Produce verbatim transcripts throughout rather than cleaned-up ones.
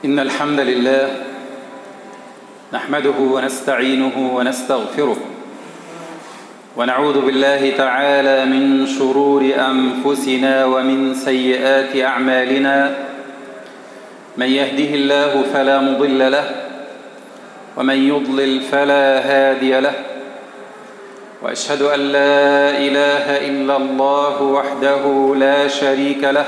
إن الحمد لله نحمده ونستعينه ونستغفره ونعوذ بالله تعالى من شرور أنفسنا ومن سيئات أعمالنا. من يهده الله فلا مضل له ومن يضلل فلا هادي له، وأشهد أن لا إله إلا الله وحده لا شريك له،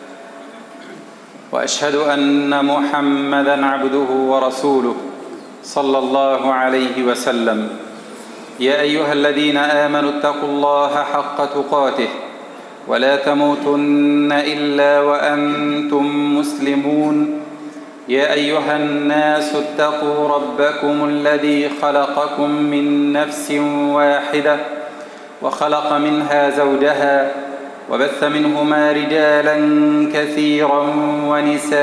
وأشهد أن محمدًا عبده ورسوله صلى الله عليه وسلم. يا أيها الذين آمنوا اتقوا الله حق تقاته ولا تموتن إلا وأنتم مسلمون. يا أيها الناس اتقوا ربكم الذي خلقكم من نفس واحدة وخلق منها زوجها وبث منهما رجالا كثيرا ونساء،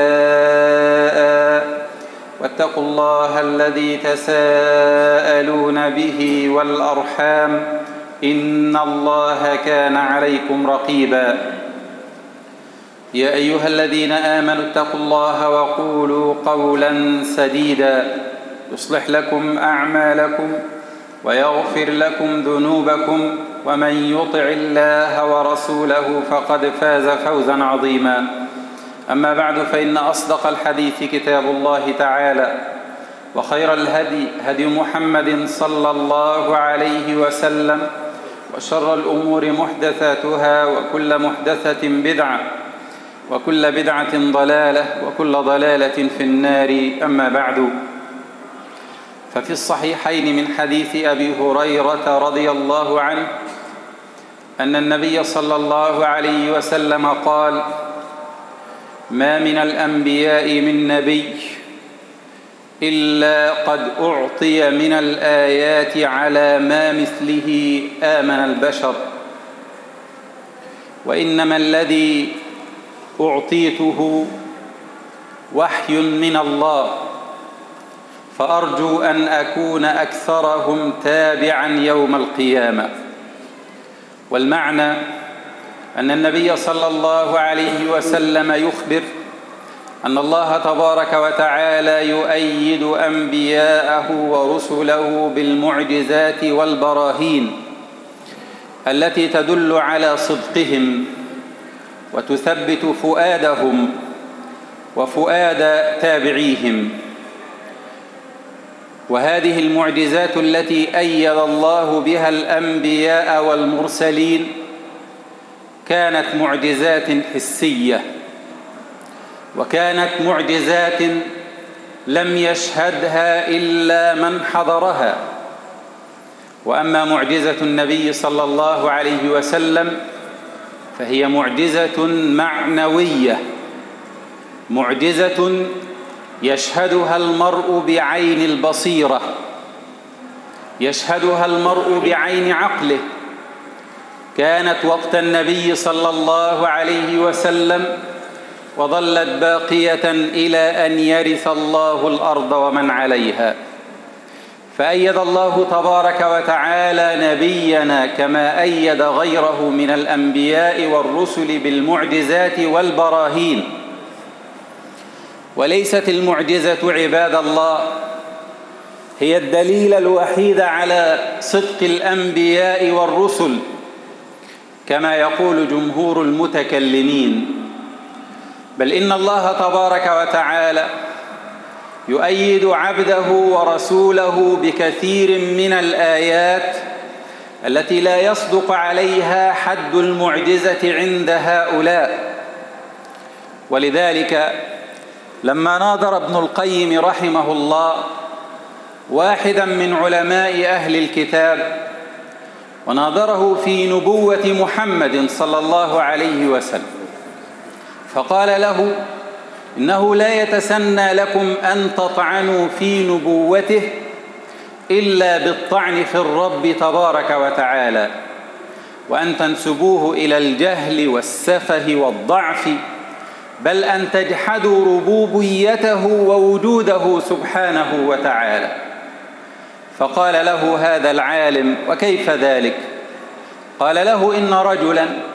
واتقوا الله الذي تساءلون به والأرحام إن الله كان عليكم رقيبا. يا أيها الذين آمنوا اتقوا الله وقولوا قولا سديدا يصلح لكم أعمالكم ويغفر لكم ذنوبكم، ومن يطع الله ورسوله فقد فاز فوزا عظيما. أما بعد، فإن أصدق الحديث كتاب الله تعالى، وخير الهدي هدي محمد صلى الله عليه وسلم، وشر الأمور محدثاتها، وكل محدثة بدعة، وكل بدعة ضلالة، وكل ضلالة في النار. أما بعد، ففي الصحيحين من حديث أبي هريرة رضي الله عنه أن النبي صلى الله عليه وسلم قال: ما من الأنبياء من نبي إلا قد أعطي من الآيات على ما مثله آمن البشر، وإنما الذي أعطيته وحي من الله، فأرجو أن أكون أكثرهم تابعا يوم القيامة. والمعنى أن النبي صلى الله عليه وسلم يخبر أن الله تبارك وتعالى يؤيد أنبياءه ورسله بالمعجزات والبراهين التي تدل على صدقهم وتثبت فؤادهم وفؤاد تابعيهم. وهذه المعجزات التي أيد الله بها الأنبياء والمرسلين كانت معجزات حسية، وكانت معجزات لم يشهدها إلا من حضرها. وأما معجزة النبي صلى الله عليه وسلم فهي معجزة معنوية، معجزة يشهدها المرء بعين البصيرة، يشهدها المرء بعين عقله. كانت وقت النبي صلى الله عليه وسلم وظلت باقية إلى أن يرث الله الأرض ومن عليها. فأيد الله تبارك وتعالى نبينا كما أيد غيره من الأنبياء والرسل بالمعجزات والبراهين. وليست المعجزة عباد الله هي الدليل الوحيد على صدق الأنبياء والرسل كما يقول جمهور المتكلمين، بل إن الله تبارك وتعالى يؤيد عبده ورسوله بكثير من الآيات التي لا يصدق عليها حد المعجزة عند هؤلاء. ولذلك لما ناظر ابن القيم رحمه الله واحدا من علماء أهل الكتاب وناظره في نبوة محمد صلى الله عليه وسلم، فقال له: إنه لا يتسنى لكم أن تطعنوا في نبوته إلا بالطعن في الرب تبارك وتعالى، وأن تنسبوه إلى الجهل والسفه والضعف، بل أن تجحدوا ربوبيته ووجوده سبحانه وتعالى. فقال له هذا العالم: وكيف ذلك؟ قال له: إن رجلا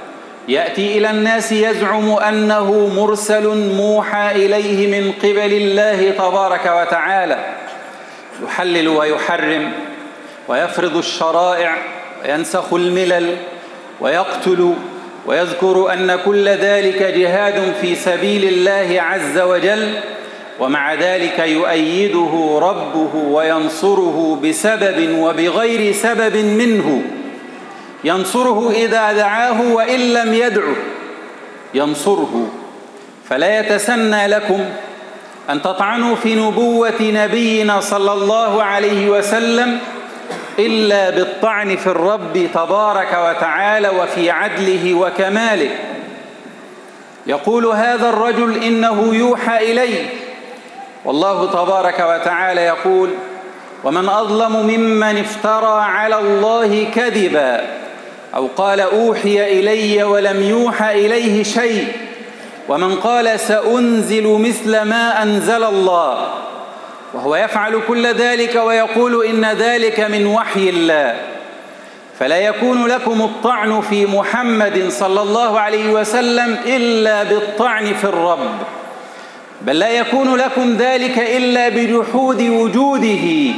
يأتي إلى الناس يزعم أنه مرسل موحى إليه من قبل الله تبارك وتعالى، يحلل ويحرم ويفرض الشرائع وينسخ الملل ويقتل، ويذكر أن كل ذلك جهاد في سبيل الله عز وجل، ومع ذلك يؤيده ربه وينصره بسبب وبغير سبب منه. ينصره إذا دعاه، وإن لم يدعه ينصره. فلا يتسنى لكم أن تطعنوا في نبوة نبينا صلى الله عليه وسلم إلا بالطعن في الرب تبارك وتعالى وفي عدله وكماله. يقول هذا الرجل إنه يوحى إليه، والله تبارك وتعالى يقول: ومن أظلم ممن افترى على الله كذبا أو قال أوحي إلي ولم يوحى إليه شيء، ومن قال سأنزل مثل ما أنزل الله، وهو يفعل كل ذلك ويقول إن ذلك من وحي الله. فلا يكون لكم الطعن في محمد صلى الله عليه وسلم إلا بالطعن في الرب، بل لا يكون لكم ذلك إلا بجحود وجوده،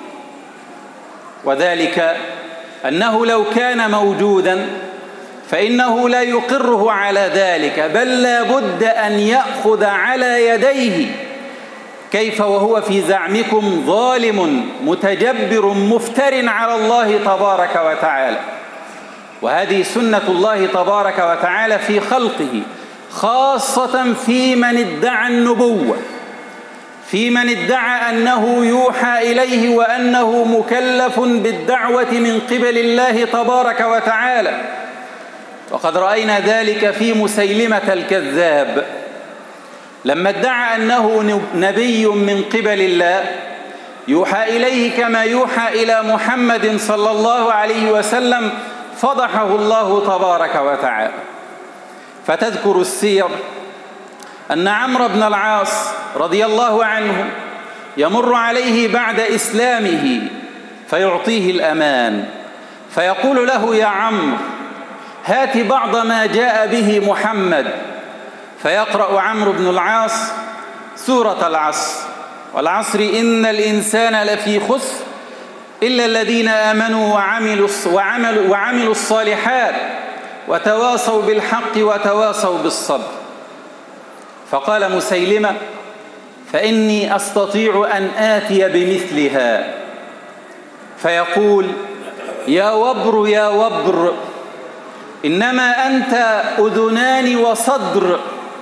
وذلك أنه لو كان موجودا فإنه لا يقره على ذلك، بل لا بد أن يأخذ على يديه. كيف وهو في زعمكم ظالم متجبر مفتر على الله تبارك وتعالى؟ وهذه سنة الله تبارك وتعالى في خلقه، خاصة في من ادعى النبوة، في من ادعى أنه يوحى إليه وأنه مكلف بالدعوة من قبل الله تبارك وتعالى. وقد رأينا ذلك في مسيلمة الكذاب لما ادعى أنه نبي من قبل الله يوحى إليه كما يوحى إلى محمد صلى الله عليه وسلم، فضحه الله تبارك وتعالى. فتذكر السير أن عمرو بن العاص رضي الله عنه يمر عليه بعد إسلامه فيعطيه الأمان، فيقول له: يا عمرو هات بعض ما جاء به محمد. فيقرأ عمرو بن العاص سورة العصر: والعصر إن الإنسان لفي خسر إلا الذين آمنوا وعملوا, وعملوا, وعملوا الصالحات وتواصوا بالحق وتواصوا بالصبر. فقال مسيلمة: فإني أستطيع أن آتي بمثلها. فيقول: يا وبر يا وبر، إنما أنت أذنان وصدر،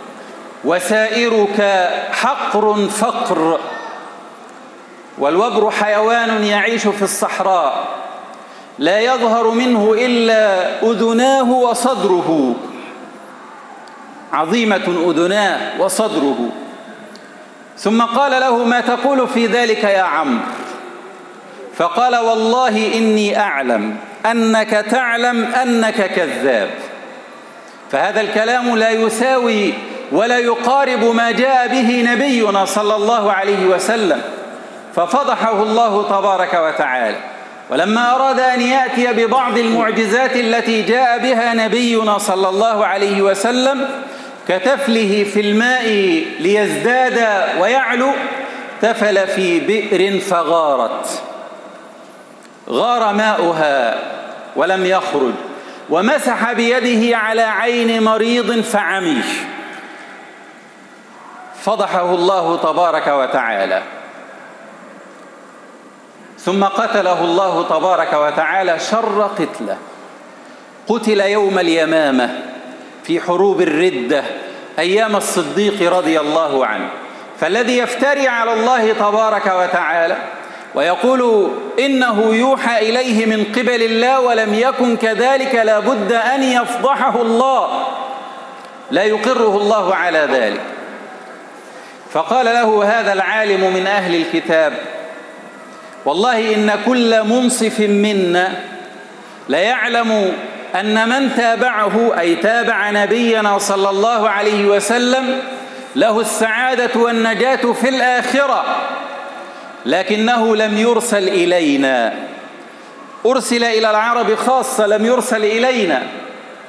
وسائرك حقر فقر. والوبر حيوان يعيش في الصحراء لا يظهر منه إلا أذناه وصدره، عظيمة أذناه وصدره. ثم قال له: ما تقول في ذلك يا عمرو؟ فقال: والله إني أعلم أنك تعلم أنك كذاب. فهذا الكلام لا يساوي ولا يقارب ما جاء به نبينا صلى الله عليه وسلم، ففضحه الله تبارك وتعالى. ولما أراد أن يأتي ببعض المعجزات التي جاء بها نبينا صلى الله عليه وسلم كتفله في الماء ليزداد ويعلو، تفل في بئر فغارت، غار ماؤها ولم يخرج، ومسح بيده على عين مريض فعمي. فضحه الله تبارك وتعالى. ثم قتله الله تبارك وتعالى شر قتله، قتل يوم اليمامة في حروب الردة أيام الصديق رضي الله عنه. فالذي يفتري على الله تبارك وتعالى ويقول إنه يوحى إليه من قبل الله ولم يكن كذلك، لا بد أن يفضحه الله، لا يقره الله على ذلك. فقال له هذا العالم من أهل الكتاب: والله إن كل منصف منا ليعلم أن من تابعه، أي تابع نبينا صلى الله عليه وسلم، له السعادة والنجاة في الآخرة، لكنه لم يرسل إلينا، أرسل إلى العرب خاصة، لم يرسل إلينا.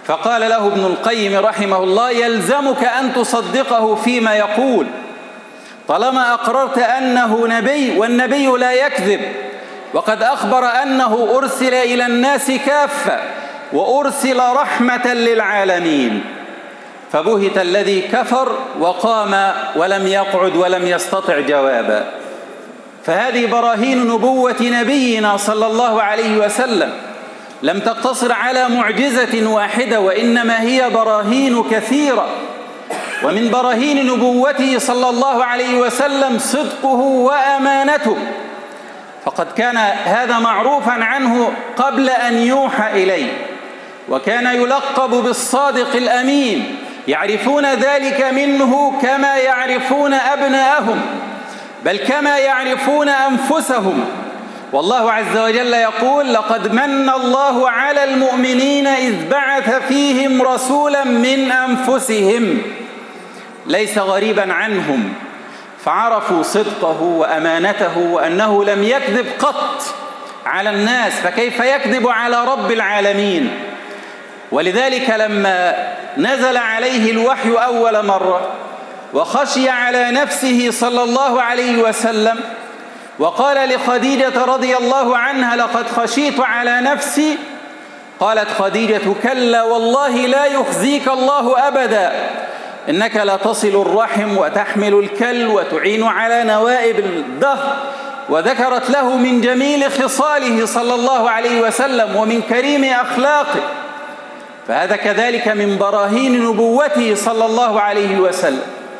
فقال له ابن القيم رحمه الله: يلزمك أن تصدقه فيما يقول طالما أقررت أنه نبي، والنبي لا يكذب، وقد أخبر أنه أرسل إلى الناس كافة وأرسل رحمة للعالمين. فبهت الذي كفر وقام ولم يقعد ولم يستطع جوابا. فهذه براهين نبوة نبينا صلى الله عليه وسلم لم تقتصر على معجزة واحدة، وإنما هي براهين كثيرة. ومن براهين نبوته صلى الله عليه وسلم صدقه وأمانته، فقد كان هذا معروفا عنه قبل أن يوحى إليه، وكان يلقب بالصادق الأمين، يعرفون ذلك منه كما يعرفون أبناءهم، بل كما يعرفون أنفسهم. والله عز وجل يقول: لقد من الله على المؤمنين إذ بعث فيهم رسولا من أنفسهم. ليس غريبا عنهم، فعرفوا صدقه وأمانته وأنه لم يكذب قط على الناس، فكيف يكذب على رب العالمين؟ ولذلك لما نزل عليه الوحي أول مرة وخشي على نفسه صلى الله عليه وسلم وقال لخديجة رضي الله عنها: لقد خشيت على نفسي، قالت خديجة: كلا والله لا يخزيك الله أبدا، إنك لا تصل الرحم وتحمل الكل وتعين على نوائب الدهر. وذكرت له من جميل خصاله صلى الله عليه وسلم ومن كريم أخلاقه. فهذا كذلك من براهين نبوته صلى الله عليه وسلم.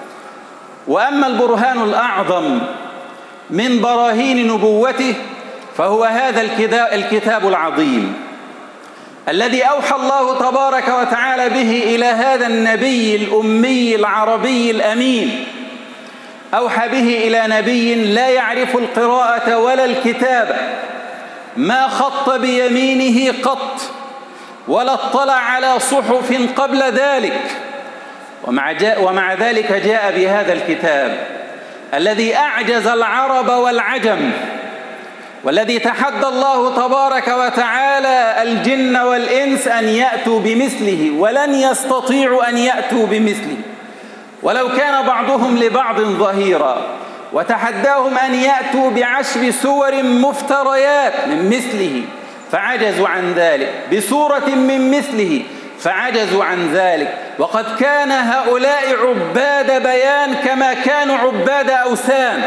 وأما البرهان الأعظم من براهين نبوته فهو هذا الكتاب العظيم الذي أوحى الله تبارك وتعالى به إلى هذا النبي الأمي العربي الأمين. أوحى به إلى نبي لا يعرف القراءة ولا الكتابة، ما خط بيمينه قط، ولا اطلع على صحف قبل ذلك، ومع, ومع ذلك جاء بهذا الكتاب الذي أعجز العرب والعجم، والذي تحدى الله تبارك وتعالى الجن والإنس أن يأتوا بمثله، ولن يستطيعوا أن يأتوا بمثله ولو كان بعضهم لبعض ظهيرا. وتحداهم أن يأتوا بعشر سور مفتريات من مثله فعجزوا عن ذلك، بسورة من مثله فعجزوا عن ذلك. وقد كان هؤلاء عباد بيان كما كانوا عباد أوثان،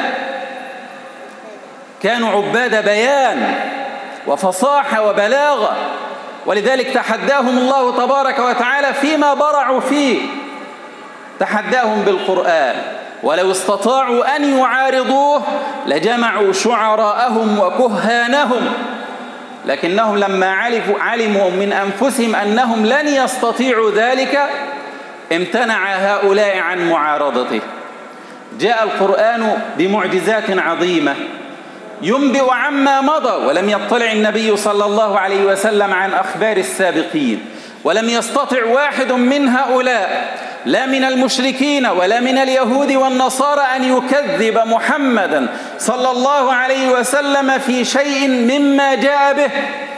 كانوا عباد بيان وفصاحة وبلاغة، ولذلك تحداهم الله تبارك وتعالى فيما برعوا فيه، تحداهم بالقرآن. ولو استطاعوا أن يعارضوه لجمعوا شعراءهم وكهانهم، لكنهم لما علموا من أنفسهم أنهم لن يستطيعوا ذلك امتنع هؤلاء عن معارضته. جاء القرآن بمعجزات عظيمة ينبئ عما مضى، ولم يطلع النبي صلى الله عليه وسلم عن أخبار السابقين، ولم يستطع واحد من هؤلاء لا من المشركين ولا من اليهود والنصارى أن يكذب محمدا صلى الله عليه وسلم في شيء مما جاء به،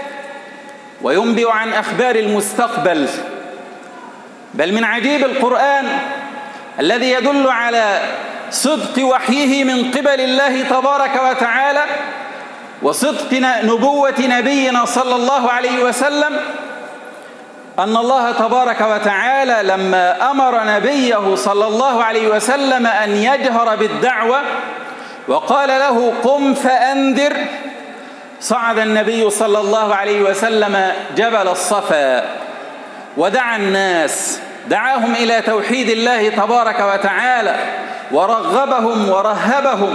وينبئ عن أخبار المستقبل. بل من عجيب القرآن الذي يدل على صدق وحيه من قبل الله تبارك وتعالى وصدق نبوة نبينا صلى الله عليه وسلم، أن الله تبارك وتعالى لما أمر نبيه صلى الله عليه وسلم أن يجهر بالدعوة وقال له: قم فأنذر، صعد النبي صلى الله عليه وسلم جبل الصفا ودعا الناس، دعاهم إلى توحيد الله تبارك وتعالى ورغبهم ورهبهم.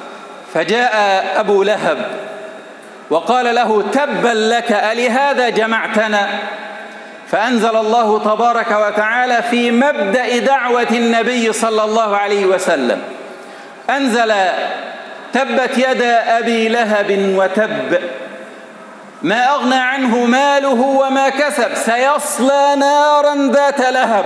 فجاء أبو لهب وقال له: تبا لك، ألهذا جمعتنا؟ فأنزل الله تبارك وتعالى في مبدأ دعوة النبي صلى الله عليه وسلم، أنزل: تبت يدا أبي لهب وتب، ما أغنى عنه ماله وما كسب، سيصلى نارا ذات لهب.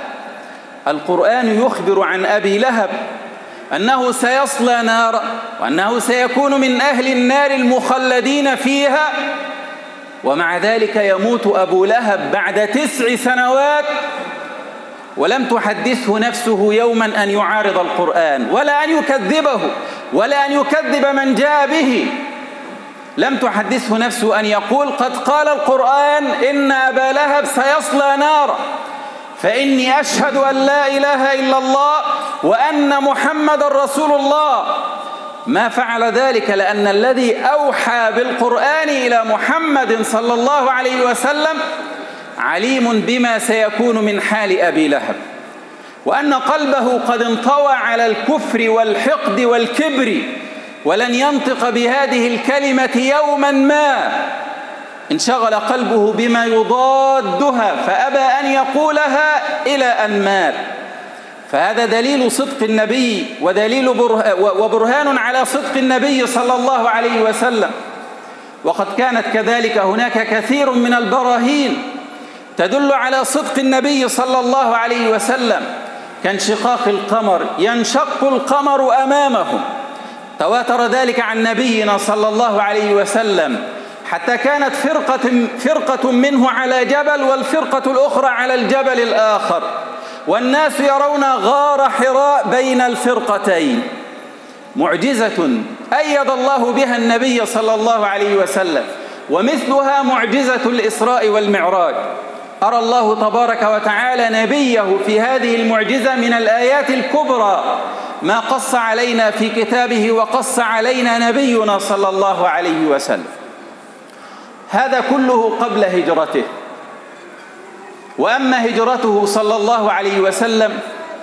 القرآن يخبر عن أبي لهب أنه سيصلى نارا، وأنه سيكون من أهل النار المخلدين فيها، ومع ذلك يموت أبو لهب بعد تسع سنوات ولم تحدثه نفسه يوما أن يعارض القرآن ولا أن يكذبه ولا أن يكذب من جاء به. لم تحدثه نفسه أن يقول قد قال القرآن إن أبا لهب سيصلى نارا فإني أشهد أن لا إله إلا الله وأن محمد رسول الله. ما فعل ذلك لأن الذي أوحى بالقرآن إلى محمد صلى الله عليه وسلم عليم بما سيكون من حال أبي لهب، وأن قلبه قد انطوى على الكفر والحقد والكبر ولن ينطق بهذه الكلمة يوما ما. انشغل قلبه بما يضادها فأبى أن يقولها إلى أن مات. فهذا دليل صدق النبي ودليل وبرهان على صدق النبي صلى الله عليه وسلم. وقد كانت كذلك هناك كثير من البراهين تدل على صدق النبي صلى الله عليه وسلم، كانشقاق القمر، ينشق القمر أمامهم، تواتر ذلك عن نبينا صلى الله عليه وسلم، حتى كانت فرقة, فرقة منه على جبل والفرقة الأخرى على الجبل الآخر، والناس يرون غار حراء بين الفرقتين. معجزة أيد الله بها النبي صلى الله عليه وسلم، ومثلها معجزة الإسراء والمعراج. أرى الله تبارك وتعالى نبيه في هذه المعجزة من الآيات الكبرى ما قص علينا في كتابه وقص علينا نبينا صلى الله عليه وسلم. هذا كله قبل هجرته. وأما هجرته صلى الله عليه وسلم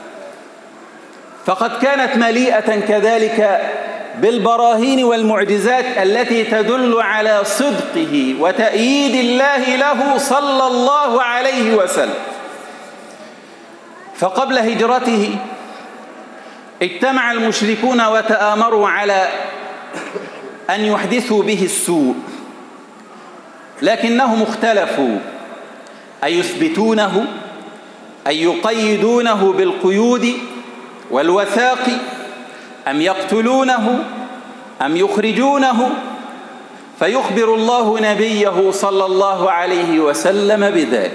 فقد كانت مليئة كذلك بالبراهين والمعجزات التي تدل على صدقه وتأييد الله له صلى الله عليه وسلم. فقبل هجرته اجتمع المشركون وتآمروا على أن يحدثوا به السوء، لكنهم اختلفوا أيثبتونه أي يقيدونه بالقيود والوثاق أم يقتلونه أم يخرجونه. فيخبر الله نبيه صلى الله عليه وسلم بذلك: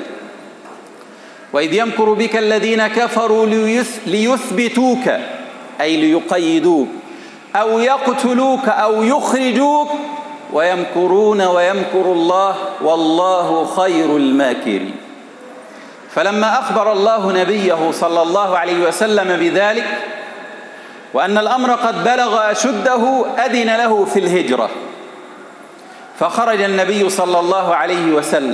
وإذ يمكر بك الذين كفروا ليثبتوك أي ليقيدوك أو يقتلوك أو يخرجوك ويمكرون ويمكر الله والله خير الماكرين. فلما أخبر الله نبيه صلى الله عليه وسلم بذلك وأن الأمر قد بلغ أشده أذن له في الهجرة، فخرج النبي صلى الله عليه وسلم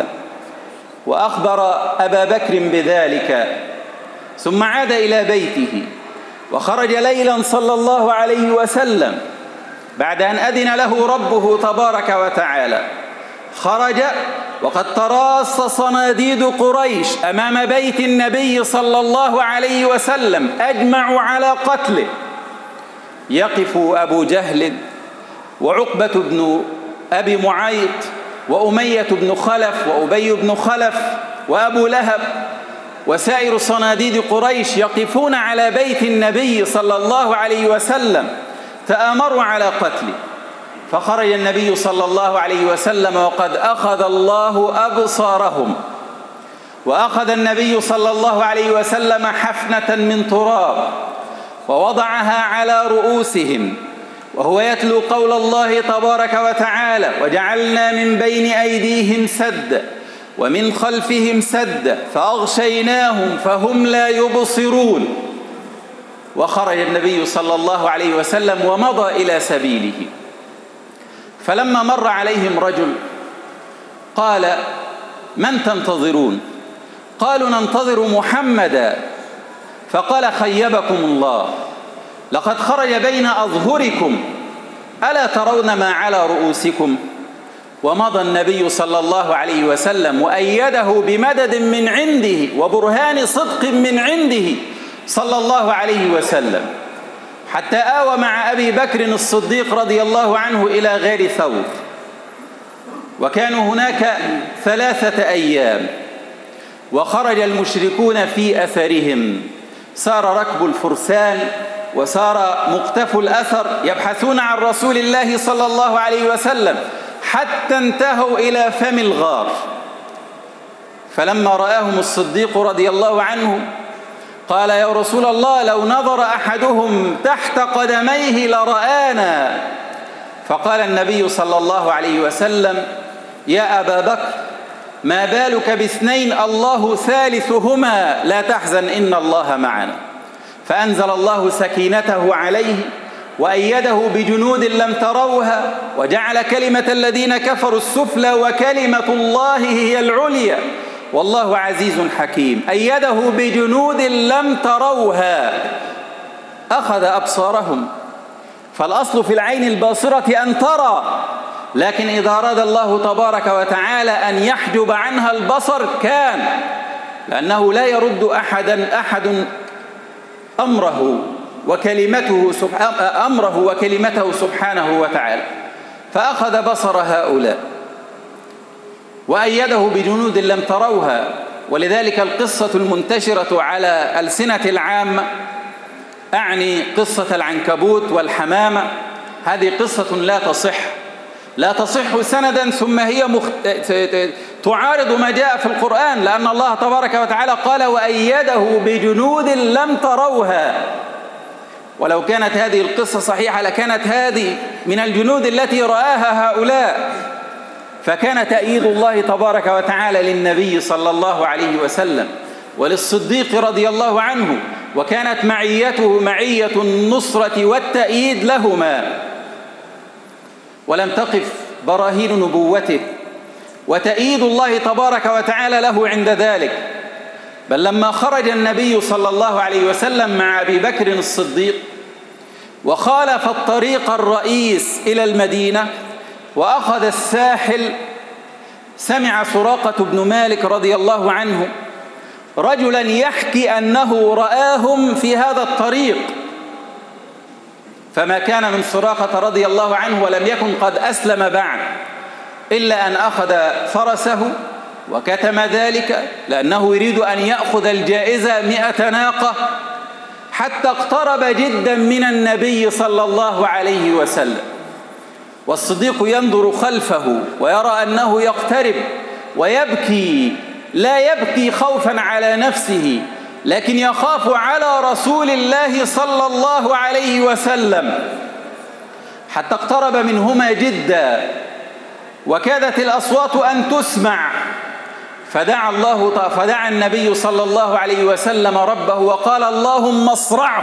وأخبر أبا بكر بذلك، ثم عاد إلى بيته وخرج ليلا صلى الله عليه وسلم بعد أن أذن له ربه تبارك وتعالى. خرج وقد تراص صناديد قريش أمام بيت النبي صلى الله عليه وسلم أجمعوا على قتله. يقف أبو جهل وعقبة بن أبي معيط وأمية بن خلف وأبي بن خلف وأبو لهب وسائر صناديد قريش يقفون على بيت النبي صلى الله عليه وسلم، تآمروا على قتله. فخرج النبي صلى الله عليه وسلم وقد أخذ الله أبصارهم، وأخذ النبي صلى الله عليه وسلم حفنة من تراب ووضعها على رؤوسهم وهو يتلو قول الله تبارك وتعالى: وجعلنا من بين أيديهم سدا ومن خلفهم سدا فأغشيناهم فهم لا يبصرون. وخرج النبي صلى الله عليه وسلم ومضى إلى سبيله. فلما مر عليهم رجل قال: من تنتظرون؟ قالوا: ننتظر محمدا. فقال: خيبكم الله، لقد خرج بين أظهركم، ألا ترون ما على رؤوسكم؟ ومضى النبي صلى الله عليه وسلم وأيده بمدد من عنده وبرهان صدق من عنده صلى الله عليه وسلم، حتى آوى مع أبي بكر الصديق رضي الله عنه إلى غار ثور. وكانوا هناك ثلاثة أيام، وخرج المشركون في أثرهم. سار ركب الفرسان وسار مقتف الأثر يبحثون عن رسول الله صلى الله عليه وسلم، حتى انتهوا إلى فم الغار. فلما رآهم الصديق رضي الله عنه قال: يا رسول الله، لو نظر أحدهم تحت قدميه لرآنا. فقال النبي صلى الله عليه وسلم: يا أبا بكر، ما بالك باثنين الله ثالثهما، لا تحزن إن الله معنا. فأنزل الله سكينته عليه وأيده بجنود لم تروها وجعل كلمة الذين كفروا السفلى وكلمة الله هي العليا والله عزيز حكيم. أيده بجنود لم تروها، أخذ أبصارهم، فالأصل في العين الباصرة أن ترى، لكن إذا أراد الله تبارك وتعالى أن يحجب عنها البصر كان، لأنه لا يرد أحدا أحد أمره وكلمته أمره وكلمته سبحانه وتعالى. فأخذ بصر هؤلاء وأيده بجنود لم تروها. ولذلك القصة المنتشرة على ألسنة العامة، أعني قصة العنكبوت والحمامة، هذه قصة لا تصح لا تصح سندا، ثم هي مخت... تعارض ما جاء في القرآن، لأن الله تبارك وتعالى قال: وأيده بجنود لم تروها. ولو كانت هذه القصة صحيحة لكانت هذه من الجنود التي رآها هؤلاء. فكان تأييد الله تبارك وتعالى للنبي صلى الله عليه وسلم وللصديق رضي الله عنه، وكانت معيته معية النصرة والتأييد لهما. ولم تقف براهين نبوته وتأييد الله تبارك وتعالى له عند ذلك، بل لما خرج النبي صلى الله عليه وسلم مع أبي بكر الصديق وخالف الطريق الرئيس إلى المدينة وأخذ الساحل، سمع سراقة بن مالك رضي الله عنه رجلا يحكي أنه رآهم في هذا الطريق، فما كان من سراقة رضي الله عنه ولم يكن قد أسلم بعد إلا أن أخذ فرسه وكتم ذلك، لأنه يريد أن يأخذ الجائزة مئة ناقة، حتى اقترب جدا من النبي صلى الله عليه وسلم. والصديق ينظر خلفه ويرى أنه يقترب ويبكي، لا يبكي خوفا على نفسه، لكن يخاف على رسول الله صلى الله عليه وسلم، حتى اقترب منهما جدا وكادت الأصوات أن تسمع. فدعا الله فدعا النبي صلى الله عليه وسلم ربه وقال: اللهم اصرعه.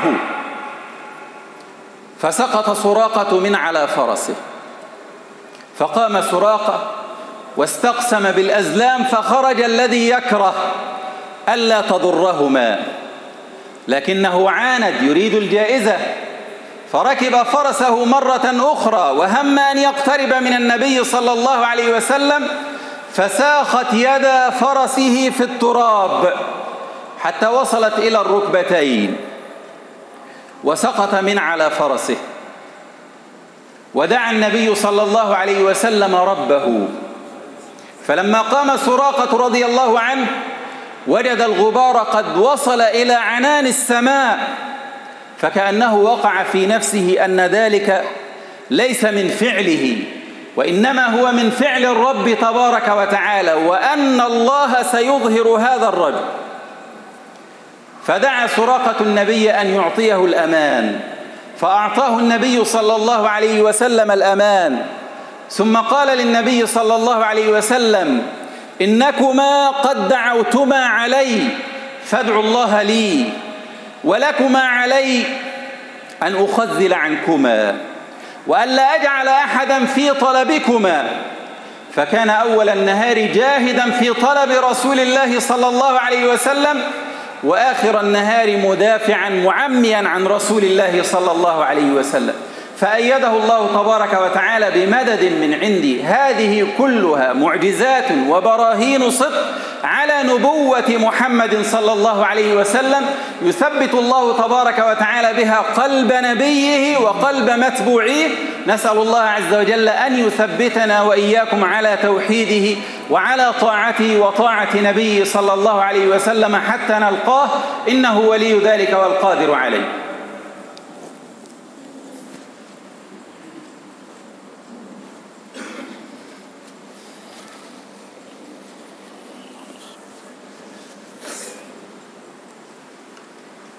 فسقط سراقة من على فرسه، فقام سراقة واستقسم بالأزلام، فخرج الذي يكره ألا تضرهما، لكنه عاند يريد الجائزة، فركب فرسه مرة أخرى وهم أن يقترب من النبي صلى الله عليه وسلم، فساخت يد فرسه في التراب حتى وصلت إلى الركبتين، وسقط من على فرسه. ودعا النبي صلى الله عليه وسلم ربه، فلما قام سراقة رضي الله عنه وجد الغبار قد وصل إلى عنان السماء، فكأنه وقع في نفسه أن ذلك ليس من فعله، وإنما هو من فعل الرب تبارك وتعالى، وأن الله سيظهر هذا الرجل. فدعا سراقة النبي أن يعطيه الأمان، فأعطاه النبي صلى الله عليه وسلم الأمان، ثم قال للنبي صلى الله عليه وسلم: إنكما قد دعوتما علي فادعوا الله لي، ولكما علي أن أخذل عنكما وألا أجعل أحدا في طلبكما. فكان أول النهار جاهدا في طلب رسول الله صلى الله عليه وسلم، وآخر النهار مدافعا معميا عن رسول الله صلى الله عليه وسلم. فأيده الله تبارك وتعالى بمدد من عندي. هذه كلها معجزات وبراهين صدق على نبوة محمد صلى الله عليه وسلم، يثبت الله تبارك وتعالى بها قلب نبيه وقلب متبوعيه. نسأل الله عز وجل أن يثبتنا وإياكم على توحيده وعلى طاعته وطاعة نبيه صلى الله عليه وسلم حتى نلقاه، إنه ولي ذلك والقادر عليه.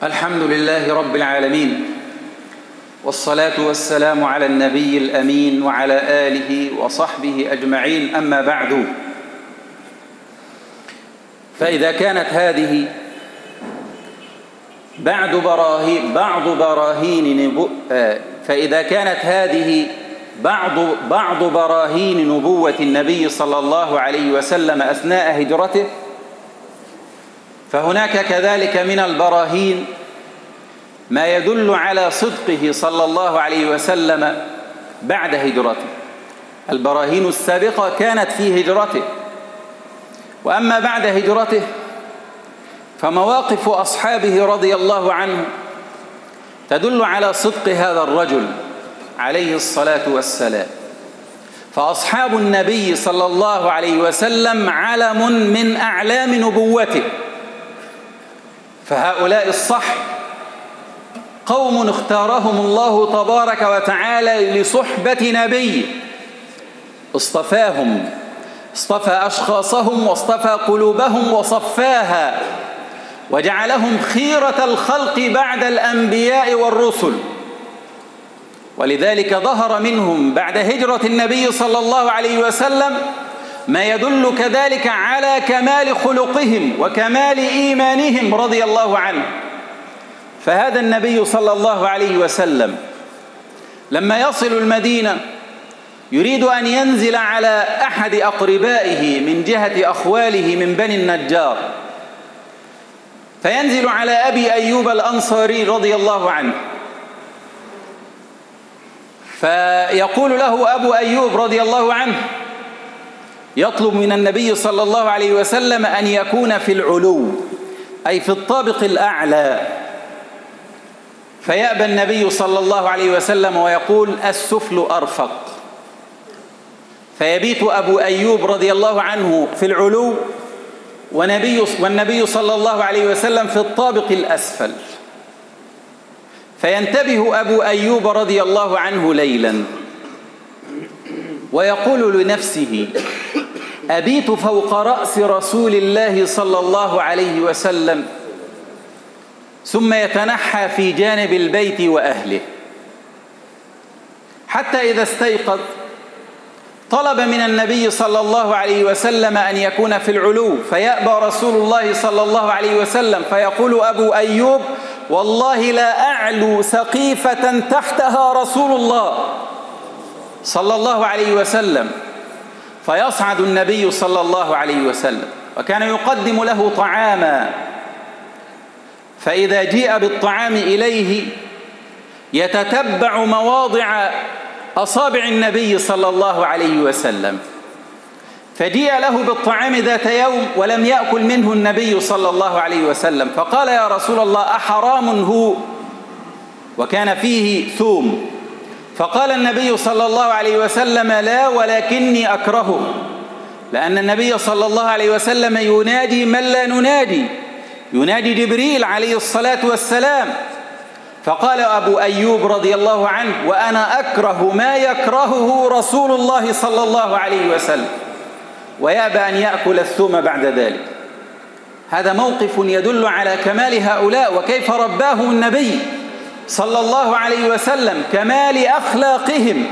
الحمد لله رب العالمين، والصلاة والسلام على النبي الأمين وعلى آله وصحبه أجمعين، أما بعد. فإذا كانت هذه بعد براهين بعض براهين نبو فإذا كانت هذه بعض بعض براهين نبوة النبي صلى الله عليه وسلم أثناء هجرته، فهناك كذلك من البراهين ما يدل على صدقه صلى الله عليه وسلم بعد هجرته. البراهين السابقة كانت في هجرته، وأما بعد هجرته فمواقف أصحابه رضي الله عنه تدل على صدق هذا الرجل عليه الصلاة والسلام. فأصحاب النبي صلى الله عليه وسلم علم من أعلام نبوته، فهؤلاء الصحب قوم اختارهم الله تبارك وتعالى لصحبة نبي، اصطفاهم، اصطفى أشخاصهم واصطفى قلوبهم وصفاها، وجعلهم خيرة الخلق بعد الأنبياء والرسل. ولذلك ظهر منهم بعد هجرة النبي صلى الله عليه وسلم ما يدل كذلك على كمال خلقهم وكمال إيمانهم رضي الله عنه. فهذا النبي صلى الله عليه وسلم لما يصل المدينة يريد أن ينزل على أحد أقربائه من جهة أخواله من بني النجار، فينزل على أبي أيوب الأنصاري رضي الله عنه، فيقول له أبو أيوب رضي الله عنه يطلب من النبي صلى الله عليه وسلم أن يكون في العلو، أي في الطابق الأعلى، فيأبى النبي صلى الله عليه وسلم ويقول السفل أرفق، فيبيت أبو أيوب رضي الله عنه في العلو ونبي والنبي صلى الله عليه وسلم في الطابق الأسفل. فينتبه أبو أيوب رضي الله عنه ليلا ويقول لنفسه أبيت فوق رأس رسول الله صلى الله عليه وسلم، ثم يتنحى في جانب البيت وأهله، حتى إذا استيقظ طلب من النبي صلى الله عليه وسلم أن يكون في العلو، فيأبى رسول الله صلى الله عليه وسلم، فيقول أبو أيوب والله لا أعلو سقيفة تحتها رسول الله صلى الله عليه وسلم. فيصعد النبي صلى الله عليه وسلم وكان يقدم له طعاما، فإذا جيء بالطعام إليه يتتبع مواضع أصابع النبي صلى الله عليه وسلم، فجيء له بالطعام ذات يوم ولم يأكل منه النبي صلى الله عليه وسلم، فقال يا رسول الله أحرام هو؟ وكان فيه ثوم، فقال النبي صلى الله عليه وسلم لا ولكني أكرهه، لأن النبي صلى الله عليه وسلم ينادي من لا ننادي، ينادي جبريل عليه الصلاة والسلام. فقال أبو أيوب رضي الله عنه وأنا أكره ما يكرهه رسول الله صلى الله عليه وسلم، ويأبى أن يأكل الثوم بعد ذلك. هذا موقف يدل على كمال هؤلاء وكيف رباهم النبي صلى الله عليه وسلم، كمال أخلاقهم.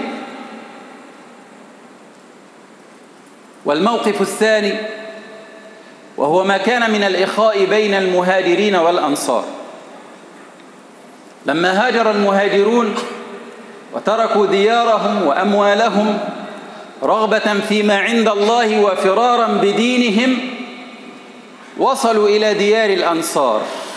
والموقف الثاني وهو ما كان من الإخاء بين المهاجرين والأنصار. لما هاجر المهاجرون وتركوا ديارهم وأموالهم رغبة فيما عند الله وفرارا بدينهم، وصلوا إلى ديار الأنصار،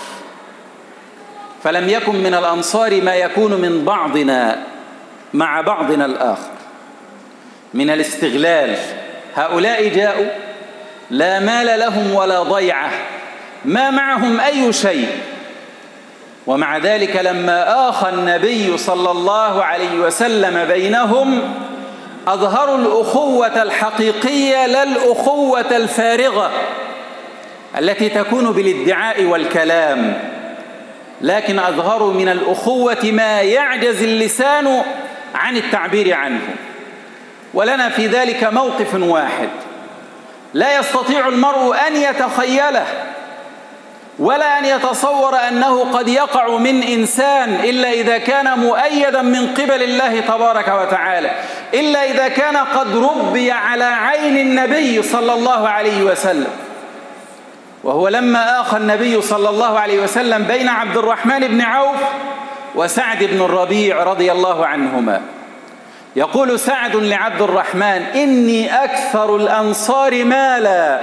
فلم يكن من الأنصار ما يكون من بعضنا مع بعضنا الآخر من الاستغلال. هؤلاء جاءوا لا مال لهم ولا ضيعة، ما معهم أي شيء، ومع ذلك لما آخى النبي صلى الله عليه وسلم بينهم أظهروا الأخوة الحقيقية لا الأخوة الفارغة التي تكون بالادعاء والكلام، لكن أظهروا من الأخوة ما يعجز اللسان عن التعبير عنه. ولنا في ذلك موقف واحد لا يستطيع المرء أن يتخيله، ولا أن يتصور أنه قد يقع من إنسان إلا إذا كان مؤيدا من قبل الله تبارك وتعالى، إلا إذا كان قد ربي على عين النبي صلى الله عليه وسلم. وهو لما آخى النبي صلى الله عليه وسلم بين عبد الرحمن بن عوف وسعد بن الربيع رضي الله عنهما، يقول سعد لعبد الرحمن: إني أكثر الأنصار مالا،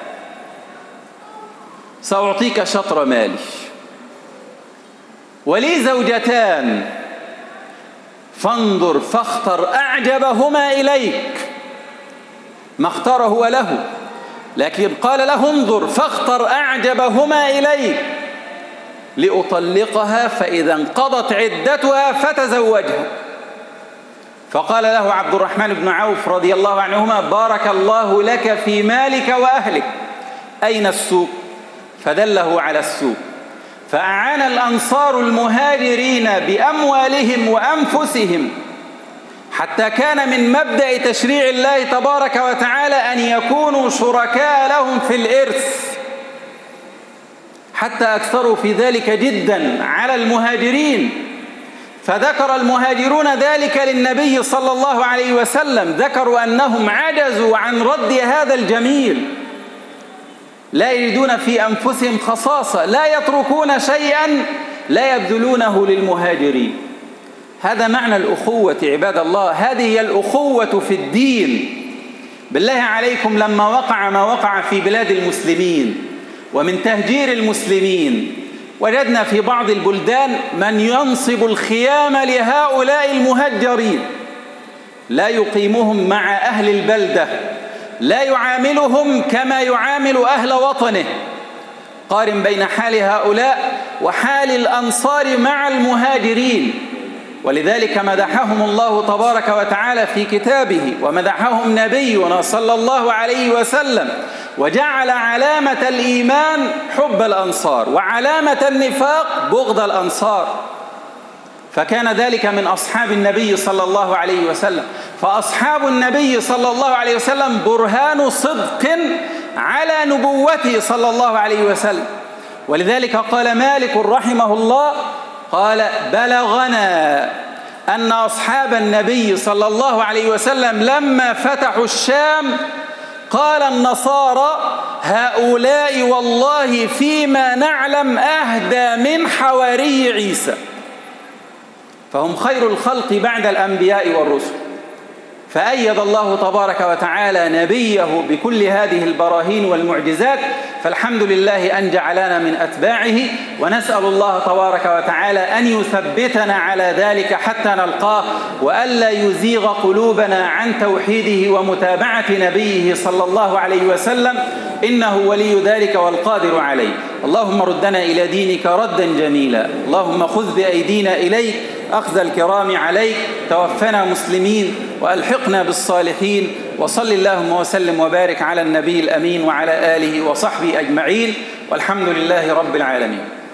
سأعطيك شطر مالي، ولي زوجتان، فانظر فاختر أعجبهما إليك. ما اختاره هو له، لكن قال له: انظر فاختر أعجبهما إليك لأطلقها، فإذا انقضت عدتها فتزوجها. فقال له عبد الرحمن بن عوف رضي الله عنهما: بارك الله لك في مالك وأهلك، أين السوق؟ فدله على السوق. فأعان الأنصار المهاجرين بأموالهم وأنفسهم، حتى كان من مبدأ تشريع الله تبارك وتعالى أن يكونوا شركاء لهم في الإرث، حتى أكثروا في ذلك جدا على المهاجرين. فذكر المهاجرون ذلك للنبي صلى الله عليه وسلم، ذكروا أنهم عجزوا عن رد هذا الجميل، لا يجدون في أنفسهم خصاصة، لا يتركون شيئا لا يبذلونه للمهاجرين. هذا معنى الأخوة عباد الله، هذه هي الأخوة في الدين. بالله عليكم، لما وقع ما وقع في بلاد المسلمين ومن تهجير المسلمين، وجدنا في بعض البلدان من ينصب الخيام لهؤلاء المهجرين، لا يقيمهم مع أهل البلدة، لا يعاملهم كما يعامل أهل وطنه. قارن بين حال هؤلاء وحال الأنصار مع المهاجرين. ولذلك مدحهم الله تبارك وتعالى في كتابه، ومدحهم نبينا صلى الله عليه وسلم، وجعل علامة الإيمان حب الأنصار، وعلامة النفاق بغض الأنصار. فكان ذلك من أصحاب النبي صلى الله عليه وسلم. فأصحاب النبي صلى الله عليه وسلم برهان صدق على نبوته صلى الله عليه وسلم. ولذلك قال مالك رحمه الله، قال: بلغنا أن أصحاب النبي صلى الله عليه وسلم لما فتحوا الشام قال النصارى: هؤلاء والله فيما نعلم أهدى من حواري عيسى. فهم خير الخلق بعد الأنبياء والرسل. فأيد الله تبارك وتعالى نبيه بكل هذه البراهين والمعجزات، فالحمد لله أن جعلنا من أتباعه، ونسأل الله تبارك وتعالى أن يثبتنا على ذلك حتى نلقاه، وألا يزيغ قلوبنا عن توحيده ومتابعة نبيه صلى الله عليه وسلم، إنه ولي ذلك والقادر عليه. اللهم ردنا إلى دينك ردا جميلا، اللهم خذ بأيدينا إليك أخذ الكرام عليك، توفنا مسلمين وألحقنا بالصالحين. وصل اللهم وسلم وبارك على النبي الأمين وعلى آله وصحبه أجمعين، والحمد لله رب العالمين.